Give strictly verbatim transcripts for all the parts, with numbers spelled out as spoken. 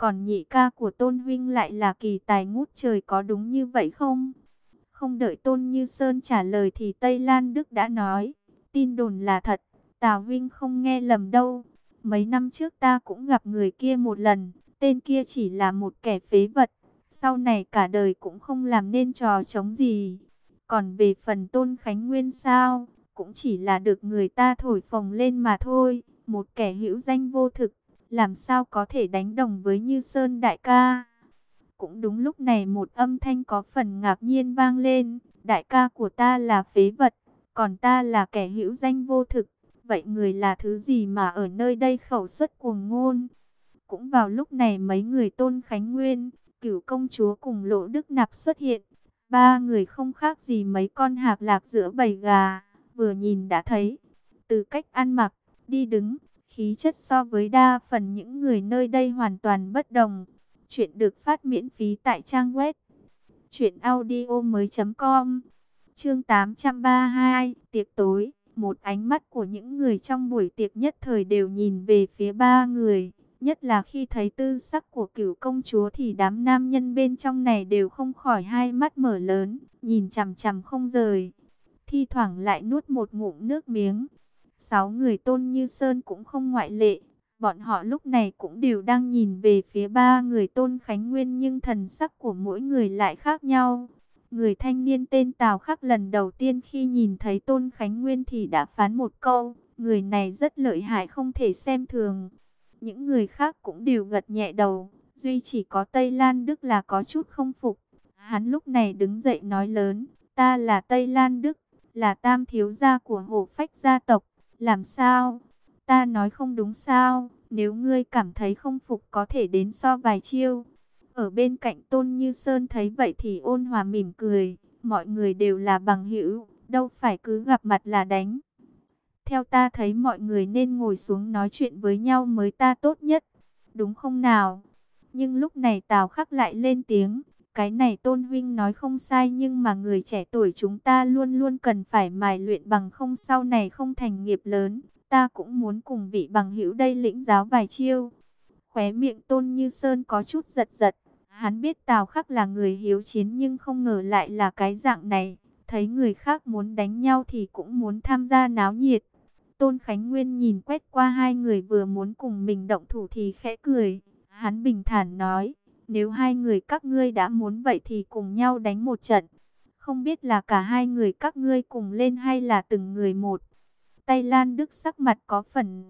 Còn nhị ca của Tôn huynh lại là kỳ tài ngút trời, có đúng như vậy không? Không đợi Tôn Như Sơn trả lời thì Tây Lan Đức đã nói, tin đồn là thật, Tào huynh không nghe lầm đâu. Mấy năm trước ta cũng gặp người kia một lần, tên kia chỉ là một kẻ phế vật, sau này cả đời cũng không làm nên trò trống gì. Còn về phần Tôn Khánh Nguyên sao, cũng chỉ là được người ta thổi phồng lên mà thôi, một kẻ hữu danh vô thực, làm sao có thể đánh đồng với Như Sơn đại ca. Cũng đúng lúc này một âm thanh có phần ngạc nhiên vang lên, đại ca của ta là phế vật, còn ta là kẻ hữu danh vô thực, vậy người là thứ gì mà ở nơi đây khẩu xuất cuồng ngôn? Cũng vào lúc này mấy người Tôn Khánh Nguyên, Cửu công chúa cùng Lỗ Đức Nạp xuất hiện. Ba người không khác gì mấy con hạc lạc giữa bầy gà, vừa nhìn đã thấy. Từ cách ăn mặc, đi đứng, khí chất so với đa phần những người nơi đây hoàn toàn bất đồng. Chuyện được phát miễn phí tại trang web truyện audio mới chấm com. Chương tám trăm ba mươi hai, tiệc tối. Một ánh mắt của những người trong buổi tiệc nhất thời đều nhìn về phía ba người. Nhất là khi thấy tư sắc của Cửu công chúa thì đám nam nhân bên trong này đều không khỏi hai mắt mở lớn, nhìn chằm chằm không rời. Thi thoảng lại nuốt một ngụm nước miếng. Sáu người Tôn Như Sơn cũng không ngoại lệ. Bọn họ lúc này cũng đều đang nhìn về phía ba người Tôn Khánh Nguyên, nhưng thần sắc của mỗi người lại khác nhau. Người thanh niên tên Tào Khắc lần đầu tiên khi nhìn thấy Tôn Khánh Nguyên thì đã phán một câu, người này rất lợi hại, không thể xem thường. Những người khác cũng đều gật nhẹ đầu, duy chỉ có Tây Lan Đức là có chút không phục. Hắn lúc này đứng dậy nói lớn, ta là Tây Lan Đức, là tam thiếu gia của Hổ Phách gia tộc, làm sao? Ta nói không đúng sao? Nếu ngươi cảm thấy không phục có thể đến so vài chiêu. Ở bên cạnh Tôn Như Sơn thấy vậy thì ôn hòa mỉm cười, mọi người đều là bằng hữu, đâu phải cứ gặp mặt là đánh. Theo ta thấy mọi người nên ngồi xuống nói chuyện với nhau mới ta tốt nhất, đúng không nào? Nhưng lúc này Tào Khắc lại lên tiếng, cái này Tôn huynh nói không sai, nhưng mà người trẻ tuổi chúng ta luôn luôn cần phải mài luyện, bằng không sau này không thành nghiệp lớn. Ta cũng muốn cùng vị bằng hữu đây lĩnh giáo vài chiêu. Khóe miệng Tôn Như Sơn có chút giật giật. Hắn biết Tào Khắc là người hiếu chiến nhưng không ngờ lại là cái dạng này. Thấy người khác muốn đánh nhau thì cũng muốn tham gia náo nhiệt. Tôn Khánh Nguyên nhìn quét qua hai người vừa muốn cùng mình động thủ thì khẽ cười. Hắn bình thản nói, nếu hai người các ngươi đã muốn vậy thì cùng nhau đánh một trận. Không biết là cả hai người các ngươi cùng lên hay là từng người một. Tây Lan Đức sắc mặt có phần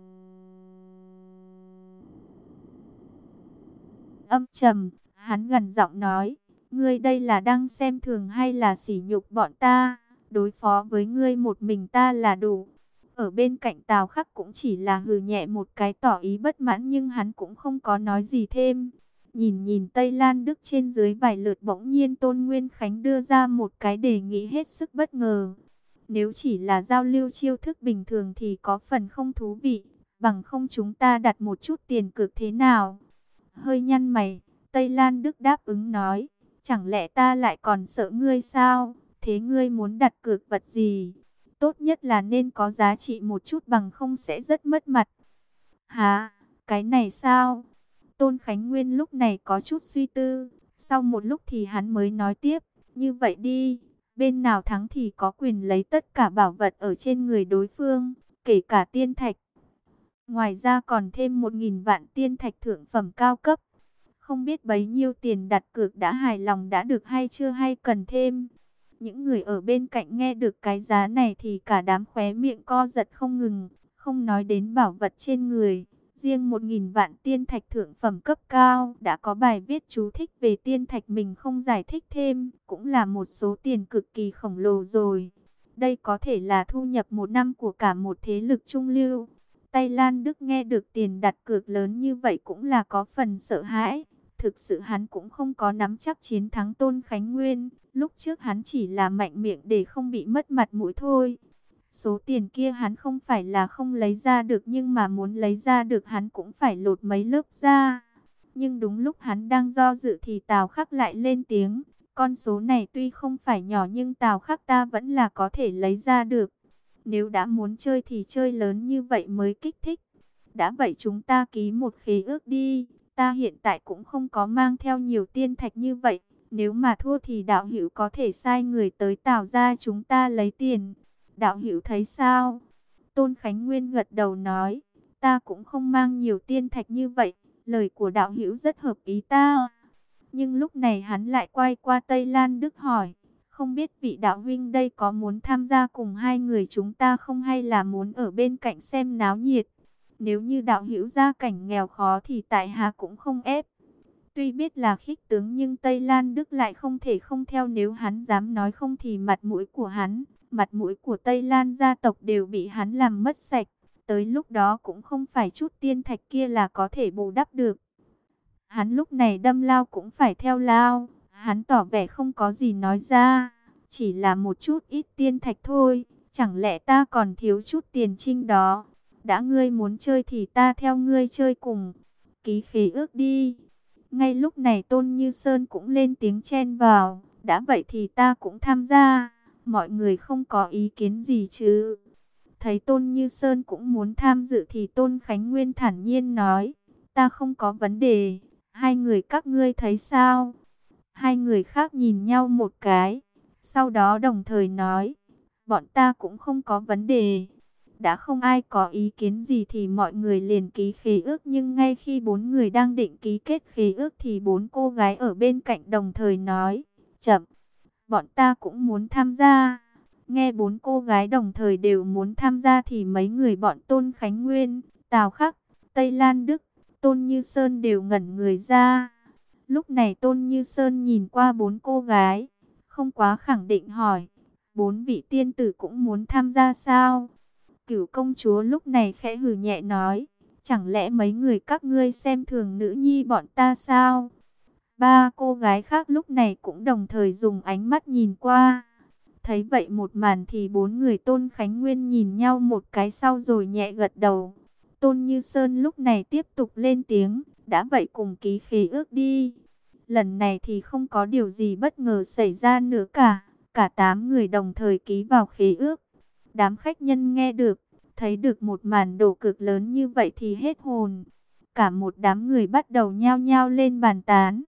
âm trầm, hắn gần giọng nói, ngươi đây là đang xem thường hay là sỉ nhục bọn ta? Đối phó với ngươi một mình ta là đủ. Ở bên cạnh Tào Khắc cũng chỉ là hừ nhẹ một cái tỏ ý bất mãn, nhưng hắn cũng không có nói gì thêm. Nhìn nhìn Tây Lan Đức trên dưới vài lượt, bỗng nhiên Tôn Nguyên Khánh đưa ra một cái đề nghị hết sức bất ngờ. Nếu chỉ là giao lưu chiêu thức bình thường thì có phần không thú vị, bằng không chúng ta đặt một chút tiền cược thế nào? Hơi nhăn mày, Tây Lan Đức đáp ứng nói, chẳng lẽ ta lại còn sợ ngươi sao? Thế ngươi muốn đặt cược vật gì? Tốt nhất là nên có giá trị một chút, bằng không sẽ rất mất mặt. Hả? Cái này sao? Tôn Khánh Nguyên lúc này có chút suy tư, sau một lúc thì hắn mới nói tiếp, như vậy đi, bên nào thắng thì có quyền lấy tất cả bảo vật ở trên người đối phương, kể cả tiên thạch. Ngoài ra còn thêm một nghìn vạn tiên thạch thượng phẩm cao cấp. Không biết bấy nhiêu tiền đặt cược đã hài lòng đã được hay chưa, hay cần thêm? Những người ở bên cạnh nghe được cái giá này thì cả đám khóe miệng co giật không ngừng, không nói đến bảo vật trên người. Riêng một nghìn vạn tiên thạch thượng phẩm cấp cao đã có bài viết chú thích về tiên thạch, mình không giải thích thêm, cũng là một số tiền cực kỳ khổng lồ rồi. Đây có thể là thu nhập một năm của cả một thế lực trung lưu. Tây Lan Đức nghe được tiền đặt cược lớn như vậy cũng là có phần sợ hãi. Thực sự hắn cũng không có nắm chắc chiến thắng Tôn Khánh Nguyên. Lúc trước hắn chỉ là mạnh miệng để không bị mất mặt mũi thôi. Số tiền kia hắn không phải là không lấy ra được, nhưng mà muốn lấy ra được hắn cũng phải lột mấy lớp da. Nhưng đúng lúc hắn đang do dự thì Tào Khắc lại lên tiếng. Con số này tuy không phải nhỏ nhưng Tào Khắc ta vẫn là có thể lấy ra được. Nếu đã muốn chơi thì chơi lớn như vậy mới kích thích. Đã vậy chúng ta ký một khế ước đi. ta hiện tại cũng không có mang theo nhiều tiên thạch như vậy. Nếu mà thua thì đạo hữu có thể sai người tới Tào gia chúng ta lấy tiền. Đạo hữu thấy sao? Tôn Khánh Nguyên gật đầu nói, ta cũng không mang nhiều tiên thạch như vậy. Lời của đạo hữu rất hợp ý ta. Nhưng lúc này hắn lại quay qua Tây Lan Đức hỏi, không biết vị đạo huynh đây có muốn tham gia cùng hai người chúng ta không, hay là muốn ở bên cạnh xem náo nhiệt? Nếu như đạo hữu gia cảnh nghèo khó thì tại hạ cũng không ép. Tuy biết là khích tướng nhưng Tây Lan Đức lại không thể không theo, nếu hắn dám nói không thì mặt mũi của hắn, mặt mũi của Tây Lan gia tộc đều bị hắn làm mất sạch. Tới lúc đó cũng không phải chút tiên thạch kia là có thể bù đắp được. Hắn lúc này đâm lao cũng phải theo lao, hắn tỏ vẻ không có gì nói ra, chỉ là một chút ít tiên thạch thôi, chẳng lẽ ta còn thiếu chút tiền trinh đó. Đã ngươi muốn chơi thì ta theo ngươi chơi cùng, ký khế ước đi. Ngay lúc này Tôn Như Sơn cũng lên tiếng chen vào, đã vậy thì ta cũng tham gia, mọi người không có ý kiến gì chứ? Thấy Tôn Như Sơn cũng muốn tham dự thì Tôn Khánh Nguyên thản nhiên nói, ta không có vấn đề, hai người các ngươi thấy sao? Hai người khác nhìn nhau một cái, sau đó đồng thời nói, bọn ta cũng không có vấn đề. Đã không ai có ý kiến gì thì mọi người liền ký khế ước, nhưng ngay khi bốn người đang định ký kết khế ước thì bốn cô gái ở bên cạnh đồng thời nói, chậm, bọn ta cũng muốn tham gia. Nghe bốn cô gái đồng thời đều muốn tham gia thì mấy người bọn Tôn Khánh Nguyên, Tào Khắc, Tây Lan Đức, Tôn Như Sơn đều ngẩn người ra. Lúc này Tôn Như Sơn nhìn qua bốn cô gái, không quá khẳng định hỏi, bốn vị tiên tử cũng muốn tham gia sao? Cửu công chúa lúc này khẽ hừ nhẹ nói, chẳng lẽ mấy người các ngươi xem thường nữ nhi bọn ta sao? Ba cô gái khác lúc này cũng đồng thời dùng ánh mắt nhìn qua. Thấy vậy một màn thì bốn người Tôn Khánh Nguyên nhìn nhau một cái sau rồi nhẹ gật đầu. Tôn Như Sơn lúc này tiếp tục lên tiếng, đã vậy cùng ký khế ước đi. Lần này thì không có điều gì bất ngờ xảy ra nữa cả, cả tám người đồng thời ký vào khế ước. Đám khách nhân nghe được, thấy được một màn đổ cực lớn như vậy thì hết hồn. Cả một đám người bắt đầu nhao nhao lên bàn tán.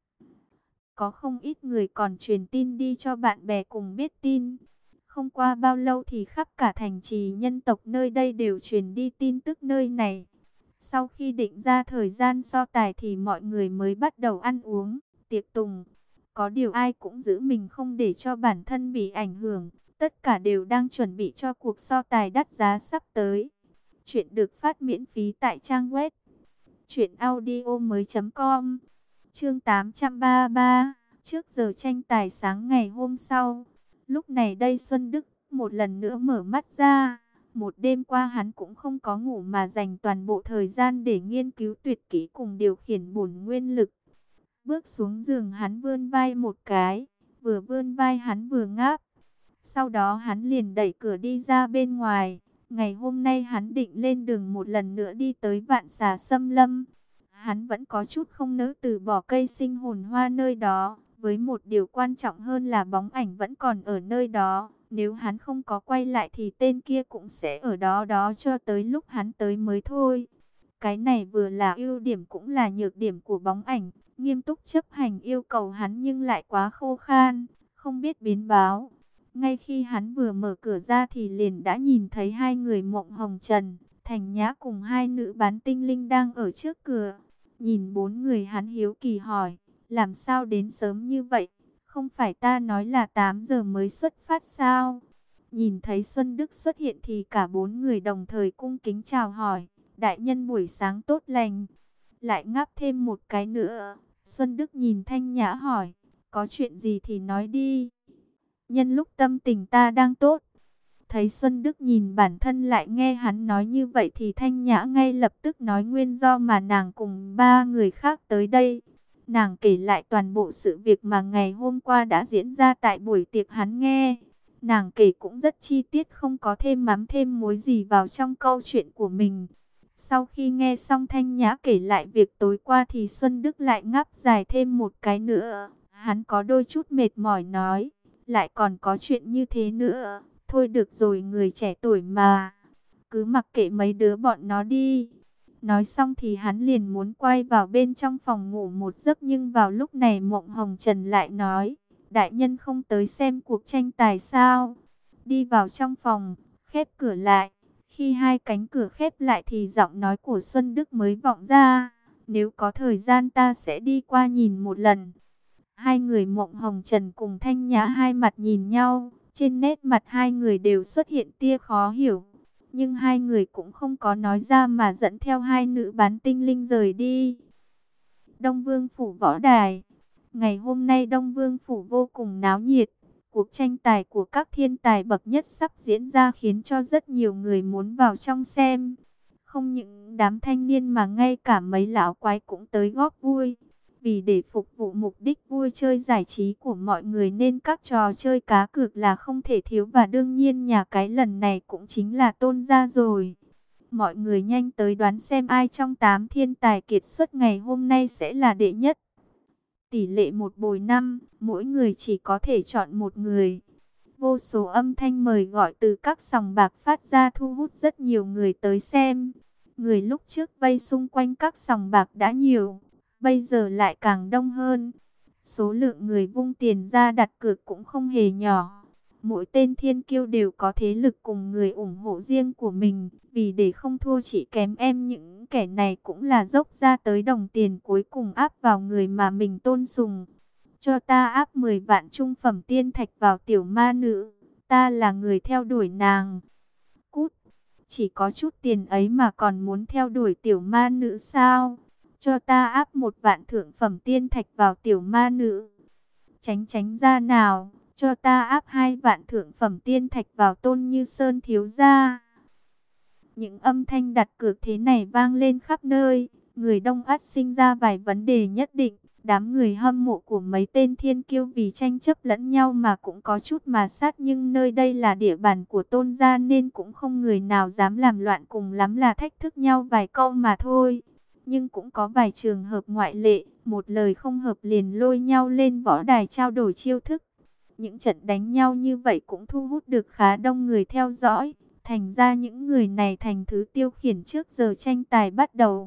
Có không ít người còn truyền tin đi cho bạn bè cùng biết tin. Không qua bao lâu thì khắp cả thành trì nhân tộc nơi đây đều truyền đi tin tức nơi này. Sau khi định ra thời gian so tài thì mọi người mới bắt đầu ăn uống, tiệc tùng. Có điều ai cũng giữ mình không để cho bản thân bị ảnh hưởng. Tất cả đều đang chuẩn bị cho cuộc so tài đắt giá sắp tới. Chuyện được phát miễn phí tại trang web truyện audio mới chấm com. Chương tám trăm ba mươi ba. Trước giờ tranh tài sáng ngày hôm sau, lúc này đây Xuân Đức một lần nữa mở mắt ra. Một đêm qua hắn cũng không có ngủ mà dành toàn bộ thời gian để nghiên cứu tuyệt kỹ cùng điều khiển bổn nguyên lực. Bước xuống giường hắn vươn vai một cái, vừa vươn vai hắn vừa ngáp. Sau đó hắn liền đẩy cửa đi ra bên ngoài. Ngày hôm nay hắn định lên đường một lần nữa đi tới Vạn Xà Xâm Lâm. Hắn vẫn có chút không nỡ từ bỏ cây sinh hồn hoa nơi đó. Với một điều quan trọng hơn là bóng ảnh vẫn còn ở nơi đó. Nếu hắn không có quay lại thì tên kia cũng sẽ ở đó đó cho tới lúc hắn tới mới thôi. Cái này vừa là ưu điểm cũng là nhược điểm của bóng ảnh. Nghiêm túc chấp hành yêu cầu hắn nhưng lại quá khô khan, không biết biến báo. Ngay khi hắn vừa mở cửa ra thì liền đã nhìn thấy hai người Mộng Hồng Trần, Thành Nhã cùng hai nữ bán tinh linh đang ở trước cửa. Nhìn bốn người hắn hiếu kỳ hỏi, làm sao đến sớm như vậy? Không phải ta nói là tám giờ mới xuất phát sao? Nhìn thấy Xuân Đức xuất hiện thì cả bốn người đồng thời cung kính chào hỏi, đại nhân buổi sáng tốt lành. Lại ngáp thêm một cái nữa, Xuân Đức nhìn Thanh Nhã hỏi, có chuyện gì thì nói đi. Nhân lúc tâm tình ta đang tốt. Thấy Xuân Đức nhìn bản thân lại nghe hắn nói như vậy thì Thanh Nhã ngay lập tức nói nguyên do mà nàng cùng ba người khác tới đây. Nàng kể lại toàn bộ sự việc mà ngày hôm qua đã diễn ra tại buổi tiệc hắn nghe. Nàng kể cũng rất chi tiết, không có thêm mắm thêm muối gì vào trong câu chuyện của mình. Sau khi nghe xong Thanh Nhã kể lại việc tối qua thì Xuân Đức lại ngáp dài thêm một cái nữa. Hắn có đôi chút mệt mỏi nói, lại còn có chuyện như thế nữa. Thôi được rồi, người trẻ tuổi mà, cứ mặc kệ mấy đứa bọn nó đi. Nói xong thì hắn liền muốn quay vào bên trong phòng ngủ một giấc, nhưng vào lúc này Mộng Hồng Trần lại nói, đại nhân không tới xem cuộc tranh tài sao? Đi vào trong phòng, khép cửa lại. Khi hai cánh cửa khép lại thì giọng nói của Xuân Đức mới vọng ra, nếu có thời gian ta sẽ đi qua nhìn một lần. Hai người Mộng Hồng Trần cùng Thanh Nhã hai mặt nhìn nhau, trên nét mặt hai người đều xuất hiện tia khó hiểu. Nhưng hai người cũng không có nói ra mà dẫn theo hai nữ bán tinh linh rời đi. Đông Vương Phủ võ đài. Ngày hôm nay Đông Vương Phủ vô cùng náo nhiệt. Cuộc tranh tài của các thiên tài bậc nhất sắp diễn ra khiến cho rất nhiều người muốn vào trong xem. Không những đám thanh niên mà ngay cả mấy lão quái cũng tới góp vui. Vì để phục vụ mục đích vui chơi giải trí của mọi người nên các trò chơi cá cược là không thể thiếu, và đương nhiên nhà cái lần này cũng chính là Tôn gia rồi. Mọi người nhanh tới đoán xem ai trong tám thiên tài kiệt xuất ngày hôm nay sẽ là đệ nhất. Tỷ lệ một bồi năm, mỗi người chỉ có thể chọn một người. Vô số âm thanh mời gọi từ các sòng bạc phát ra thu hút rất nhiều người tới xem. Người lúc trước vây xung quanh các sòng bạc đã nhiều, bây giờ lại càng đông hơn. Số lượng người vung tiền ra đặt cược cũng không hề nhỏ. Mỗi tên thiên kiêu đều có thế lực cùng người ủng hộ riêng của mình. Vì để không thua chỉ kém em, những kẻ này cũng là dốc ra tới đồng tiền cuối cùng áp vào người mà mình tôn sùng. Cho ta áp mười vạn trung phẩm tiên thạch vào tiểu ma nữ. Ta là người theo đuổi nàng. Cút! Chỉ có chút tiền ấy mà còn muốn theo đuổi tiểu ma nữ sao? Cho ta áp một vạn thượng phẩm tiên thạch vào tiểu ma nữ. Tránh tránh ra nào, cho ta áp hai vạn thượng phẩm tiên thạch vào Tôn Như Sơn thiếu gia. Những âm thanh đặt cược thế này vang lên khắp nơi, người đông ắt sinh ra vài vấn đề nhất định. Đám người hâm mộ của mấy tên thiên kiêu vì tranh chấp lẫn nhau mà cũng có chút mà sát, nhưng nơi đây là địa bàn của Tôn gia nên cũng không người nào dám làm loạn, cùng lắm là thách thức nhau vài câu mà thôi. Nhưng cũng có vài trường hợp ngoại lệ, một lời không hợp liền lôi nhau lên võ đài trao đổi chiêu thức. Những trận đánh nhau như vậy cũng thu hút được khá đông người theo dõi, thành ra những người này thành thứ tiêu khiển trước giờ tranh tài bắt đầu.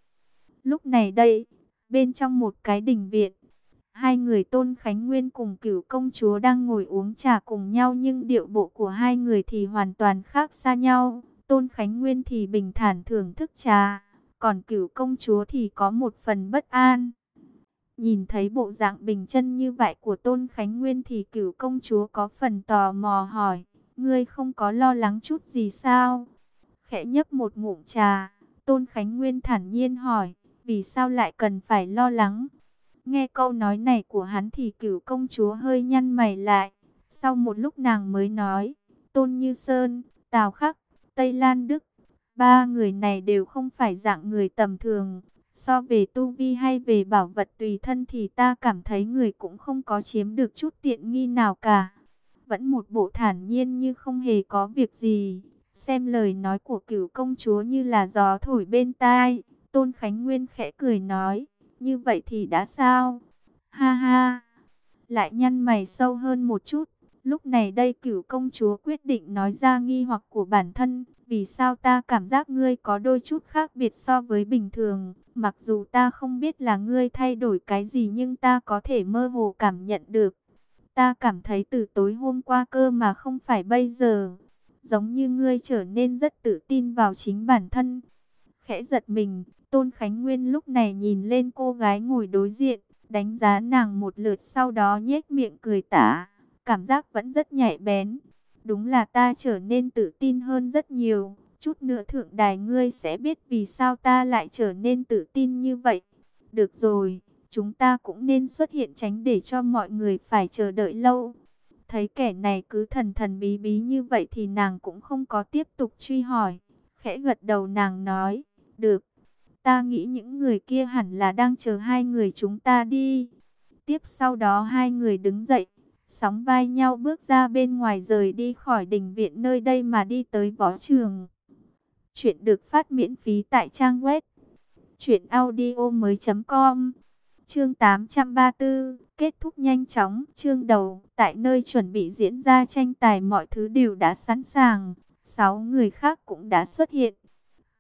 Lúc này đây, bên trong một cái đình viện, hai người Tôn Khánh Nguyên cùng Cửu công chúa đang ngồi uống trà cùng nhau, nhưng điệu bộ của hai người thì hoàn toàn khác xa nhau. Tôn Khánh Nguyên thì bình thản thưởng thức trà, còn Cửu công chúa thì có một phần bất an. Nhìn thấy bộ dạng bình chân như vậy của Tôn Khánh Nguyên thì Cửu công chúa có phần tò mò hỏi, ngươi không có lo lắng chút gì sao? Khẽ nhấp một ngụm trà, Tôn Khánh Nguyên thản nhiên hỏi, vì sao lại cần phải lo lắng? Nghe câu nói này của hắn thì Cửu công chúa hơi nhăn mày lại. Sau một lúc nàng mới nói, Tôn Như Sơn, Tào Khắc, Tây Lan Đức, ba người này đều không phải dạng người tầm thường. So về tu vi hay về bảo vật tùy thân thì ta cảm thấy người cũng không có chiếm được chút tiện nghi nào cả. Vẫn một bộ thản nhiên như không hề có việc gì. Xem lời nói của Cửu công chúa như là gió thổi bên tai. Tôn Khánh Nguyên khẽ cười nói, như vậy thì đã sao? Ha ha! Lại nhăn mày sâu hơn một chút. Lúc này đây Cửu công chúa quyết định nói ra nghi hoặc của bản thân. Vì sao ta cảm giác ngươi có đôi chút khác biệt so với bình thường? Mặc dù ta không biết là ngươi thay đổi cái gì, nhưng ta có thể mơ hồ cảm nhận được. Ta cảm thấy từ tối hôm qua cơ mà không phải bây giờ. Giống như ngươi trở nên rất tự tin vào chính bản thân. Khẽ giật mình, Tôn Khánh Nguyên lúc này nhìn lên cô gái ngồi đối diện, đánh giá nàng một lượt, sau đó nhếch miệng cười tả. Cảm giác vẫn rất nhạy bén. Đúng là ta trở nên tự tin hơn rất nhiều. Chút nữa thượng đài ngươi sẽ biết vì sao ta lại trở nên tự tin như vậy. Được rồi, chúng ta cũng nên xuất hiện tránh để cho mọi người phải chờ đợi lâu. Thấy kẻ này cứ thần thần bí bí như vậy thì nàng cũng không có tiếp tục truy hỏi. Khẽ gật đầu nàng nói, được. Ta nghĩ những người kia hẳn là đang chờ hai người chúng ta đi. Tiếp sau đó hai người đứng dậy, sóng vai nhau bước ra bên ngoài, rời đi khỏi đình viện nơi đây mà đi tới võ trường. Chuyện được phát miễn phí tại trang web truyện audio mới chấm com. Chương tám trăm ba mươi tư, kết thúc nhanh chóng. Chương đầu, tại nơi chuẩn bị diễn ra tranh tài mọi thứ đều đã sẵn sàng. Sáu người khác cũng đã xuất hiện.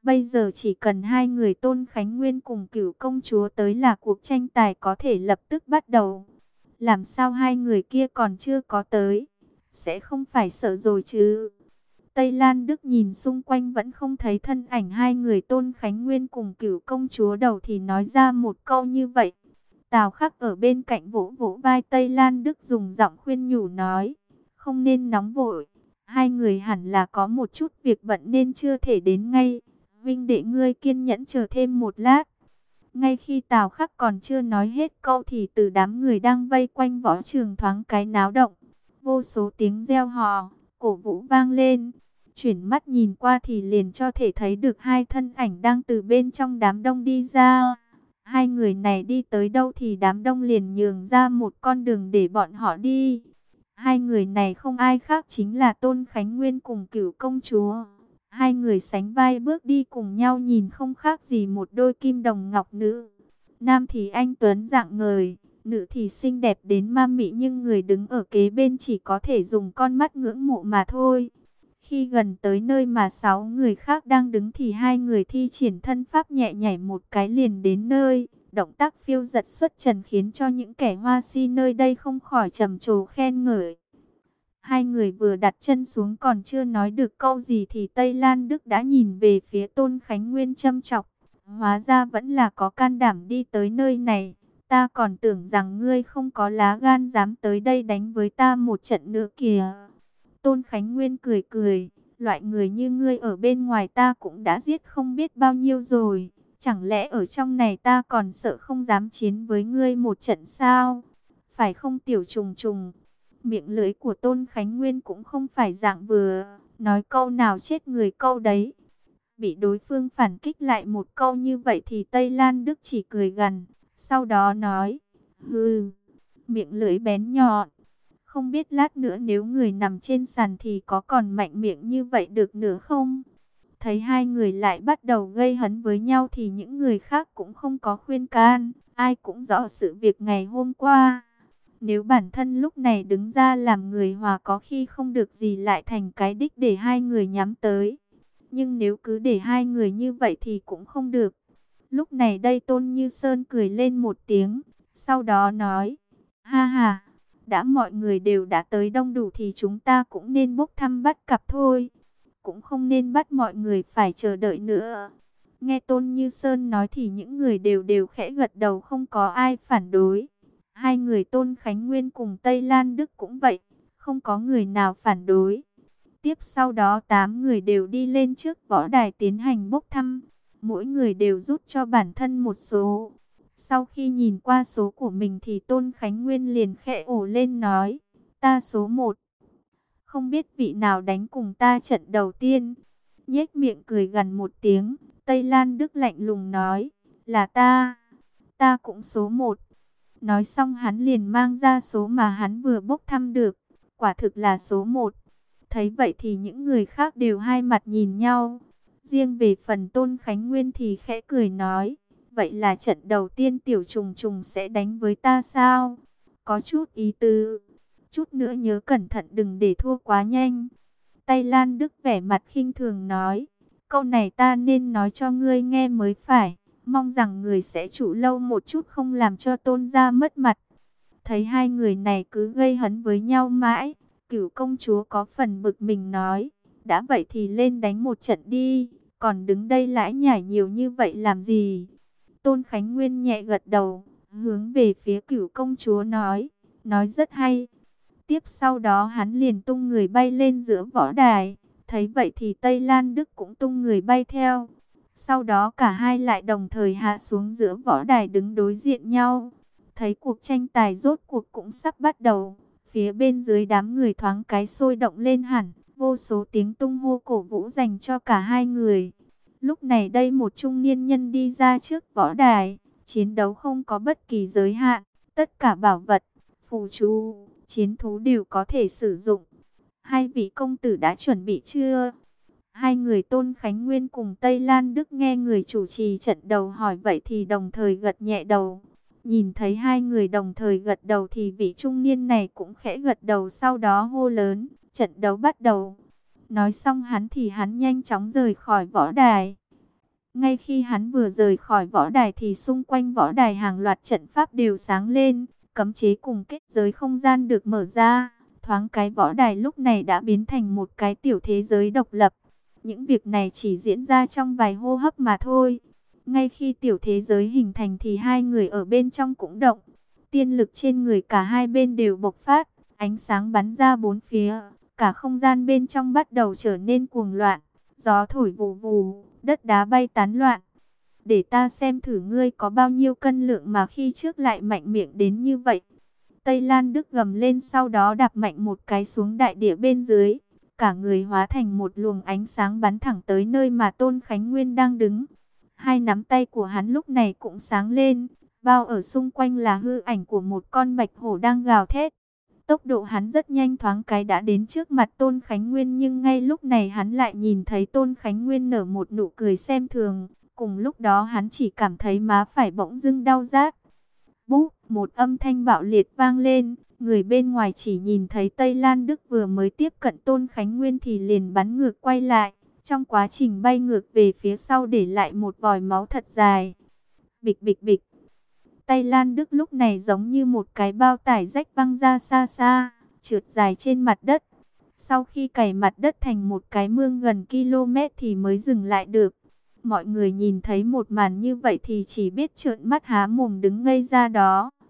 Bây giờ chỉ cần hai người Tôn Khánh Nguyên cùng Cửu công chúa tới là cuộc tranh tài có thể lập tức bắt đầu. Làm sao hai người kia còn chưa có tới? Sẽ không phải sợ rồi chứ? Tây Lan Đức nhìn xung quanh vẫn không thấy thân ảnh hai người Tôn Khánh Nguyên cùng Cửu công chúa đầu thì nói ra một câu như vậy. Tào Khắc ở bên cạnh vỗ vỗ vai Tây Lan Đức dùng giọng khuyên nhủ nói, không nên nóng vội, hai người hẳn là có một chút việc bận nên chưa thể đến ngay, huynh đệ ngươi kiên nhẫn chờ thêm một lát. Ngay khi Tào Khắc còn chưa nói hết câu thì từ đám người đang vây quanh võ trường thoáng cái náo động, vô số tiếng reo hò, cổ vũ vang lên. Chuyển mắt nhìn qua thì liền cho thể thấy được hai thân ảnh đang từ bên trong đám đông đi ra. Hai người này đi tới đâu thì đám đông liền nhường ra một con đường để bọn họ đi. Hai người này không ai khác chính là Tôn Khánh Nguyên cùng Cửu công chúa. Hai người sánh vai bước đi cùng nhau nhìn không khác gì một đôi kim đồng ngọc nữ. Nam thì anh tuấn rạng ngời, nữ thì xinh đẹp đến ma mị, nhưng người đứng ở kế bên chỉ có thể dùng con mắt ngưỡng mộ mà thôi. Khi gần tới nơi mà sáu người khác đang đứng thì hai người thi triển thân pháp nhẹ nhảy một cái liền đến nơi. Động tác phiêu giật xuất trần khiến cho những kẻ hoa si nơi đây không khỏi trầm trồ khen ngợi. Hai người vừa đặt chân xuống còn chưa nói được câu gì thì Tây Lan Đức đã nhìn về phía Tôn Khánh Nguyên châm chọc. Hóa ra vẫn là có can đảm đi tới nơi này. Ta còn tưởng rằng ngươi không có lá gan dám tới đây đánh với ta một trận nữa kìa. Tôn Khánh Nguyên cười cười, loại người như ngươi ở bên ngoài ta cũng đã giết không biết bao nhiêu rồi. Chẳng lẽ ở trong này ta còn sợ không dám chiến với ngươi một trận sao? Phải không tiểu trùng trùng? Miệng lưỡi của Tôn Khánh Nguyên cũng không phải dạng vừa, nói câu nào chết người câu đấy. Bị đối phương phản kích lại một câu như vậy thì Tây Lan Đức chỉ cười gằn, sau đó nói, hừ, miệng lưỡi bén nhọn. Không biết lát nữa nếu người nằm trên sàn thì có còn mạnh miệng như vậy được nữa không? Thấy hai người lại bắt đầu gây hấn với nhau thì những người khác cũng không có khuyên can. Ai cũng rõ sự việc ngày hôm qua. Nếu bản thân lúc này đứng ra làm người hòa có khi không được gì lại thành cái đích để hai người nhắm tới. Nhưng nếu cứ để hai người như vậy thì cũng không được. Lúc này đây Tôn Như Sơn cười lên một tiếng. Sau đó nói, ha ha, đã mọi người đều đã tới đông đủ thì chúng ta cũng nên bốc thăm bắt cặp thôi. Cũng không nên bắt mọi người phải chờ đợi nữa. Nghe Tôn Như Sơn nói thì những người đều đều khẽ gật đầu, không có ai phản đối. Hai người Tôn Khánh Nguyên cùng Tây Lan Đức cũng vậy, không có người nào phản đối. Tiếp sau đó tám người đều đi lên trước võ đài tiến hành bốc thăm. Mỗi người đều rút cho bản thân một số. Sau khi nhìn qua số của mình thì Tôn Khánh Nguyên liền khẽ ồ lên nói, ta số một. Không biết vị nào đánh cùng ta trận đầu tiên. Nhếch miệng cười gần một tiếng, Tây Lan Đức lạnh lùng nói, là ta. Ta cũng số một. Nói xong hắn liền mang ra số mà hắn vừa bốc thăm được. Quả thực là số một. Thấy vậy thì những người khác đều hai mặt nhìn nhau. Riêng về phần Tôn Khánh Nguyên thì khẽ cười nói, vậy là trận đầu tiên tiểu trùng trùng sẽ đánh với ta sao? Có chút ý tứ. Chút nữa nhớ cẩn thận đừng để thua quá nhanh. Tây Lan Đức vẻ mặt khinh thường nói, câu này ta nên nói cho ngươi nghe mới phải. Mong rằng người sẽ trụ lâu một chút, không làm cho Tôn gia mất mặt. Thấy hai người này cứ gây hấn với nhau mãi, Cửu công chúa có phần bực mình nói, đã vậy thì lên đánh một trận đi, còn đứng đây lải nhải nhiều như vậy làm gì? Tôn Khánh Nguyên nhẹ gật đầu, hướng về phía Cửu công chúa nói, nói rất hay. Tiếp sau đó hắn liền tung người bay lên giữa võ đài, thấy vậy thì Tây Lan Đức cũng tung người bay theo. Sau đó cả hai lại đồng thời hạ xuống giữa võ đài đứng đối diện nhau. Thấy cuộc tranh tài rốt cuộc cũng sắp bắt đầu. Phía bên dưới đám người thoáng cái sôi động lên hẳn. Vô số tiếng tung hô cổ vũ dành cho cả hai người. Lúc này đây một trung niên nhân đi ra trước võ đài. Chiến đấu không có bất kỳ giới hạn. Tất cả bảo vật, phù chú, chiến thú đều có thể sử dụng. Hai vị công tử đã chuẩn bị chưa? Hai người Tôn Khánh Nguyên cùng Tây Lan Đức nghe người chủ trì trận đầu hỏi vậy thì đồng thời gật nhẹ đầu. Nhìn thấy hai người đồng thời gật đầu thì vị trung niên này cũng khẽ gật đầu, sau đó hô lớn, trận đấu bắt đầu. Nói xong hắn thì hắn nhanh chóng rời khỏi võ đài. Ngay khi hắn vừa rời khỏi võ đài thì xung quanh võ đài hàng loạt trận pháp đều sáng lên, cấm chế cùng kết giới không gian được mở ra. Thoáng cái võ đài lúc này đã biến thành một cái tiểu thế giới độc lập. Những việc này chỉ diễn ra trong vài hô hấp mà thôi. Ngay khi tiểu thế giới hình thành thì hai người ở bên trong cũng động. Tiên lực trên người cả hai bên đều bộc phát, ánh sáng bắn ra bốn phía. Cả không gian bên trong bắt đầu trở nên cuồng loạn. Gió thổi vù vù, đất đá bay tán loạn. Để ta xem thử ngươi có bao nhiêu cân lượng mà khi trước lại mạnh miệng đến như vậy. Tây Lan Đức gầm lên, sau đó đạp mạnh một cái xuống đại địa bên dưới. Cả người hóa thành một luồng ánh sáng bắn thẳng tới nơi mà Tôn Khánh Nguyên đang đứng. Hai nắm tay của hắn lúc này cũng sáng lên, bao ở xung quanh là hư ảnh của một con bạch hổ đang gào thét. Tốc độ hắn rất nhanh, thoáng cái đã đến trước mặt Tôn Khánh Nguyên, nhưng ngay lúc này hắn lại nhìn thấy Tôn Khánh Nguyên nở một nụ cười xem thường. Cùng lúc đó hắn chỉ cảm thấy má phải bỗng dưng đau rát. Búp, một âm thanh bạo liệt vang lên, người bên ngoài chỉ nhìn thấy Tây Lan Đức vừa mới tiếp cận Tôn Khánh Nguyên thì liền bắn ngược quay lại. Trong quá trình bay ngược về phía sau để lại một vòi máu thật dài. Bịch bịch bịch. Tây Lan Đức lúc này giống như một cái bao tải rách văng ra xa xa, trượt dài trên mặt đất. Sau khi cày mặt đất thành một cái mương gần km thì mới dừng lại được. Mọi người nhìn thấy một màn như vậy thì chỉ biết trợn mắt há mồm đứng ngây ra đó.